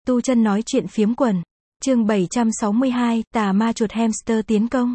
Tu Chân nói chuyện phiếm quần. Chương 762, tà ma chuột hamster tiến công.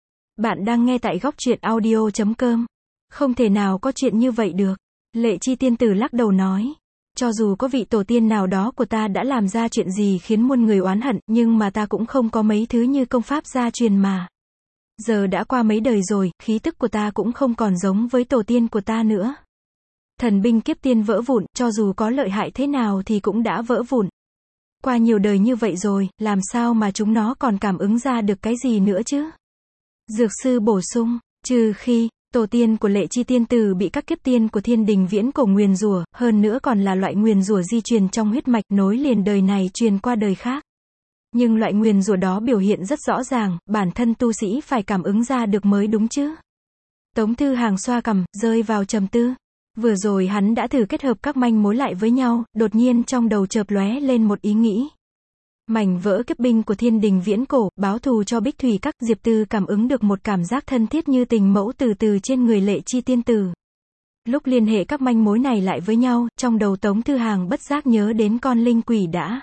Bạn đang nghe tại góc truyện audio.com. Không thể nào có chuyện như vậy được. Lệ Chi tiên tử lắc đầu nói. Cho dù có vị tổ tiên nào đó của ta đã làm ra chuyện gì khiến muôn người oán hận, nhưng mà ta cũng không có mấy thứ như công pháp gia truyền mà. Giờ đã qua mấy đời rồi, khí tức của ta cũng không còn giống với tổ tiên của ta nữa. Thần binh kiếp tiên vỡ vụn, cho dù có lợi hại thế nào thì cũng đã vỡ vụn. Qua nhiều đời như vậy rồi, làm sao mà chúng nó còn cảm ứng ra được cái gì nữa chứ? Dược sư bổ sung, trừ khi, tổ tiên của Lệ Chi tiên tử bị các kiếp tiên của thiên đình viễn cổ nguyền rủa, hơn nữa còn là loại nguyền rủa di truyền trong huyết mạch nối liền đời này truyền qua đời khác. Nhưng loại nguyền rủa đó biểu hiện rất rõ ràng, bản thân tu sĩ phải cảm ứng ra được mới đúng chứ. Tống Thư Hàng xoa cằm, rơi vào trầm tư. Vừa rồi hắn đã thử kết hợp các manh mối lại với nhau, đột nhiên trong đầu chợt lóe lên một ý nghĩ. Mảnh vỡ kiếp binh của thiên đình viễn cổ, báo thù cho Bích Thủy Các, Diệp Tư cảm ứng được một cảm giác thân thiết như tình mẫu từ từ trên người Lệ Chi tiên tử. Lúc liên hệ các manh mối này lại với nhau, trong đầu Tống Thư Hàng bất giác nhớ đến con linh quỷ đã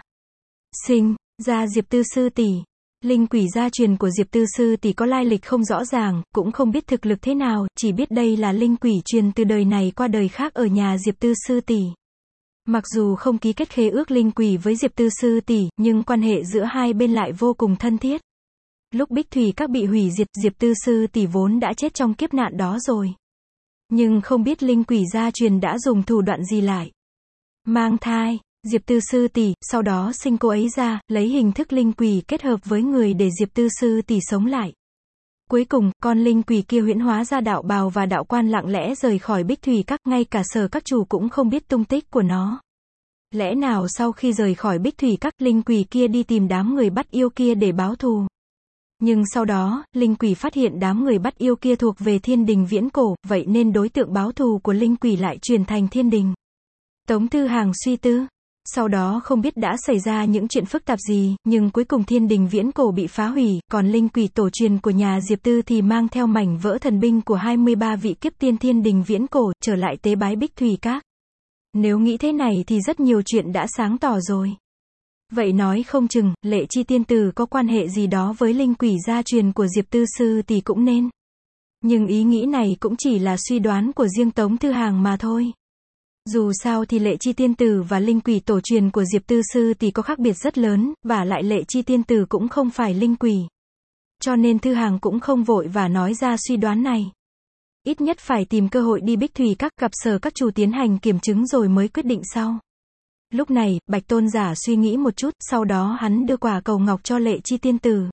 sinh ra Diệp Tư sư tỷ. Linh quỷ gia truyền của Diệp Tư sư tỷ có lai lịch không rõ ràng, cũng không biết thực lực thế nào, chỉ biết đây là linh quỷ truyền từ đời này qua đời khác ở nhà Diệp Tư sư tỷ. Mặc dù không ký kết khế ước linh quỷ với Diệp Tư sư tỷ, nhưng quan hệ giữa hai bên lại vô cùng thân thiết. Lúc Bích Thủy Các bị hủy diệt, Diệp Tư sư tỷ vốn đã chết trong kiếp nạn đó rồi. Nhưng không biết linh quỷ gia truyền đã dùng thủ đoạn gì lại mang thai Diệp Tư sư tỷ, sau đó sinh cô ấy ra, lấy hình thức linh quỷ kết hợp với người để Diệp Tư sư tỷ sống lại. Cuối cùng, con linh quỷ kia huyễn hóa ra đạo bào và đạo quan lặng lẽ rời khỏi Bích Thủy Các, ngay cả Sở Các chủ cũng không biết tung tích của nó. Lẽ nào sau khi rời khỏi Bích Thủy Các, linh quỷ kia đi tìm đám người bắt yêu kia để báo thù? Nhưng sau đó, linh quỷ phát hiện đám người bắt yêu kia thuộc về thiên đình viễn cổ, vậy nên đối tượng báo thù của linh quỷ lại chuyển thành thiên đình. Tống Thư Hàng suy tư. Sau đó không biết đã xảy ra những chuyện phức tạp gì, nhưng cuối cùng thiên đình viễn cổ bị phá hủy, còn linh quỷ tổ truyền của nhà Diệp Tư thì mang theo mảnh vỡ thần binh của 23 vị kiếp tiên thiên đình viễn cổ, trở lại tế bái Bích Thủy Các. Nếu nghĩ thế này thì rất nhiều chuyện đã sáng tỏ rồi. Vậy nói không chừng, Lệ Chi tiên tử có quan hệ gì đó với linh quỷ gia truyền của Diệp Tư sư thì cũng nên. Nhưng ý nghĩ này cũng chỉ là suy đoán của riêng Tống Thư Hàng mà thôi. Dù sao thì Lệ Chi tiên tử và linh quỷ tổ truyền của Diệp Tư sư thì có khác biệt rất lớn, và lại Lệ Chi tiên tử cũng không phải linh quỷ. Cho nên Thư Hàng cũng không vội và nói ra suy đoán này. Ít nhất phải tìm cơ hội đi Bích Thủy Các gặp Sở Các chủ tiến hành kiểm chứng rồi mới quyết định sau. Lúc này, Bạch Tôn Giả suy nghĩ một chút, sau đó hắn đưa quả cầu ngọc cho Lệ Chi tiên tử.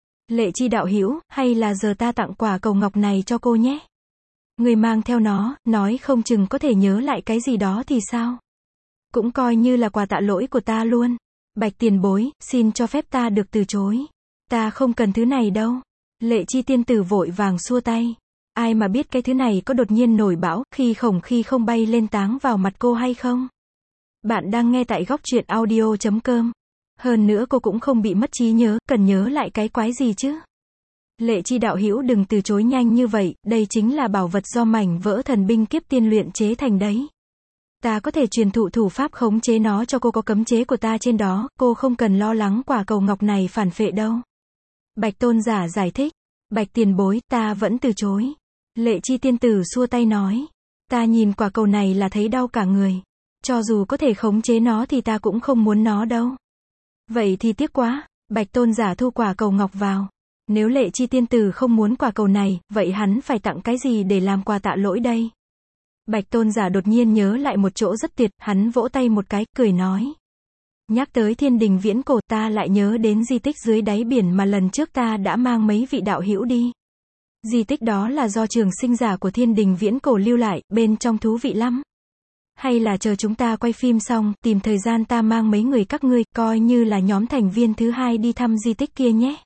Lệ Chi đạo hữu, hay là giờ ta tặng quả cầu ngọc này cho cô nhé? Người mang theo nó, nói không chừng có thể nhớ lại cái gì đó thì sao? Cũng coi như là quà tạ lỗi của ta luôn. Bạch tiền bối, xin cho phép ta được từ chối. Ta không cần thứ này đâu. Lệ Chi tiên tử vội vàng xua tay. Ai mà biết cái thứ này có đột nhiên nổi bão, khi không bay lên táng vào mặt cô hay không? Bạn đang nghe tại góc truyện audio.com. Hơn nữa cô cũng không bị mất trí nhớ, cần nhớ lại cái quái gì chứ? Lệ Chi đạo hữu đừng từ chối nhanh như vậy, đây chính là bảo vật do mảnh vỡ thần binh kiếp tiên luyện chế thành đấy. Ta có thể truyền thụ thủ pháp khống chế nó cho cô, có cấm chế của ta trên đó, cô không cần lo lắng quả cầu ngọc này phản phệ đâu. Bạch Tôn Giả giải thích. Bạch tiền bối, ta vẫn từ chối. Lệ Chi tiên tử xua tay nói. Ta nhìn quả cầu này là thấy đau cả người. Cho dù có thể khống chế nó thì ta cũng không muốn nó đâu. Vậy thì tiếc quá. Bạch Tôn Giả thu quả cầu ngọc vào. Nếu Lệ Chi tiên tử không muốn quả cầu này, vậy hắn phải tặng cái gì để làm quà tạ lỗi đây? Bạch Tôn Giả đột nhiên nhớ lại một chỗ rất tuyệt, hắn vỗ tay một cái, cười nói. Nhắc tới thiên đình viễn cổ, ta lại nhớ đến di tích dưới đáy biển mà lần trước ta đã mang mấy vị đạo hữu đi. Di tích đó là do trường sinh giả của thiên đình viễn cổ lưu lại, bên trong thú vị lắm. Hay là chờ chúng ta quay phim xong, tìm thời gian ta mang mấy người các ngươi, coi như là nhóm thành viên thứ hai đi thăm di tích kia nhé.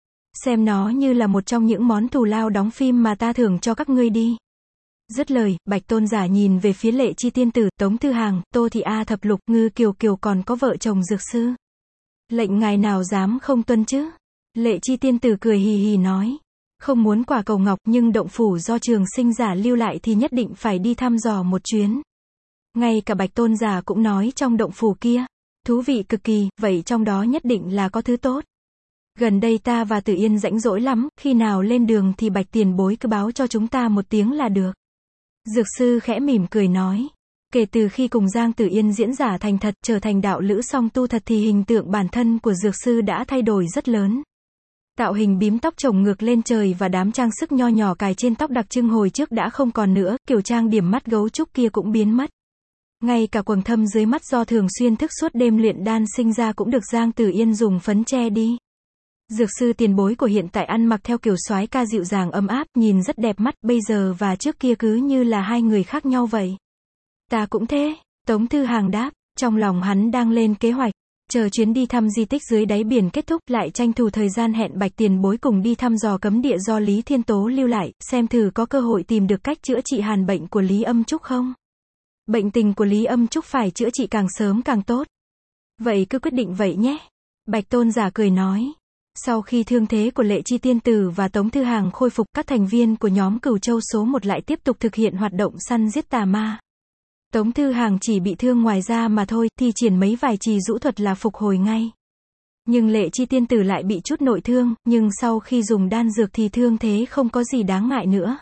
Xem nó như là một trong những món thù lao đóng phim mà ta thưởng cho các ngươi đi. Dứt lời, Bạch Tôn Giả nhìn về phía Lệ Chi tiên tử, Tống Thư Hàng, Tô Thị A Thập Lục, Ngư Kiều Kiều còn có vợ chồng dược sư. Lệnh ngài nào dám không tuân chứ? Lệ Chi tiên tử cười hì hì nói. Không muốn quả cầu ngọc nhưng động phủ do trường sinh giả lưu lại thì nhất định phải đi thăm dò một chuyến. Ngay cả Bạch Tôn Giả cũng nói trong động phủ kia, Thú vị cực kỳ, vậy trong đó nhất định là có thứ tốt. Gần đây ta và Tử Yên rãnh rỗi lắm, khi nào lên đường thì Bạch tiền bối cứ báo cho chúng ta một tiếng là được. Dược sư khẽ mỉm cười nói. Kể từ khi cùng Giang Tử Yên diễn giả thành thật, trở thành đạo lữ song tu thật thì hình tượng bản thân của dược sư đã thay đổi rất lớn. Tạo hình bím tóc chồng ngược lên trời và đám trang sức nho nhỏ cài trên tóc đặc trưng hồi trước đã không còn nữa, kiểu trang điểm mắt gấu trúc kia cũng biến mất. Ngay cả quầng thâm dưới mắt do thường xuyên thức suốt đêm luyện đan sinh ra cũng được Giang Tử Yên dùng phấn che đi. Dược sư tiền bối của hiện tại ăn mặc theo kiểu soái ca dịu dàng ấm áp, nhìn rất đẹp mắt, bây giờ và trước kia cứ như là hai người khác nhau vậy. Ta cũng thế, Tống Thư Hàng đáp, trong lòng hắn đang lên kế hoạch, chờ chuyến đi thăm di tích dưới đáy biển kết thúc, lại tranh thủ thời gian hẹn Bạch tiền bối cùng đi thăm dò cấm địa do Lý Thiên Tố lưu lại, xem thử có cơ hội tìm được cách chữa trị hàn bệnh của Lý Âm Trúc không. Bệnh tình của Lý Âm Trúc phải chữa trị càng sớm càng tốt. Vậy cứ quyết định vậy nhé. Bạch Tôn giả cười nói. Sau khi thương thế của Lệ Chi Tiên Tử và Tống Thư Hàng khôi phục, các thành viên của nhóm Cửu Châu số 1 lại tiếp tục thực hiện hoạt động săn giết tà ma. Tống Thư Hàng chỉ bị thương ngoài da mà thôi, thi triển mấy vài trì rũ thuật là phục hồi ngay. Nhưng Lệ Chi Tiên Tử lại bị chút nội thương, nhưng sau khi dùng đan dược thì thương thế không có gì đáng ngại nữa.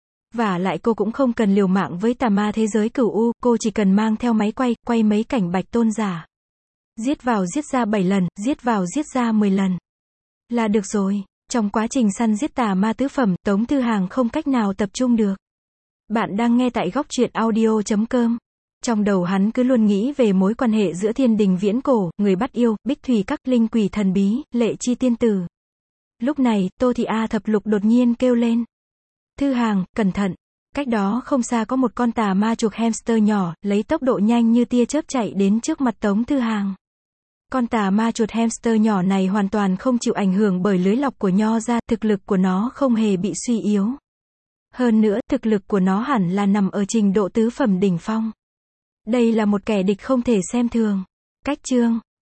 Vả lại cô cũng không cần liều mạng với tà ma thế giới Cửu U, cô chỉ cần mang theo máy quay mấy cảnh Bạch Tôn giả. Giết vào giết ra 7 lần, giết vào giết ra 10 lần. Là được rồi. Trong quá trình săn giết tà ma tứ phẩm, Tống Thư Hàng không cách nào tập trung được. Bạn đang nghe tại góc truyện audio.com. Trong đầu hắn cứ luôn nghĩ về mối quan hệ giữa thiên đình viễn cổ, người bắt yêu, bích thủy các linh quỷ thần bí, Lệ Chi Tiên Tử. Lúc này, Tô Thị A Thập Lục đột nhiên kêu lên. Thư Hàng, cẩn thận. Cách đó không xa có một con tà ma chuột hamster nhỏ, lấy tốc độ nhanh như tia chớp chạy đến trước mặt Tống Thư Hàng. Con tà ma chuột hamster nhỏ này hoàn toàn không chịu ảnh hưởng bởi lưới lọc của nho ra, thực lực của nó không hề bị suy yếu. Hơn nữa, thực lực của nó hẳn là nằm ở trình độ tứ phẩm đỉnh phong. Đây là một kẻ địch không thể xem thường. Cách chương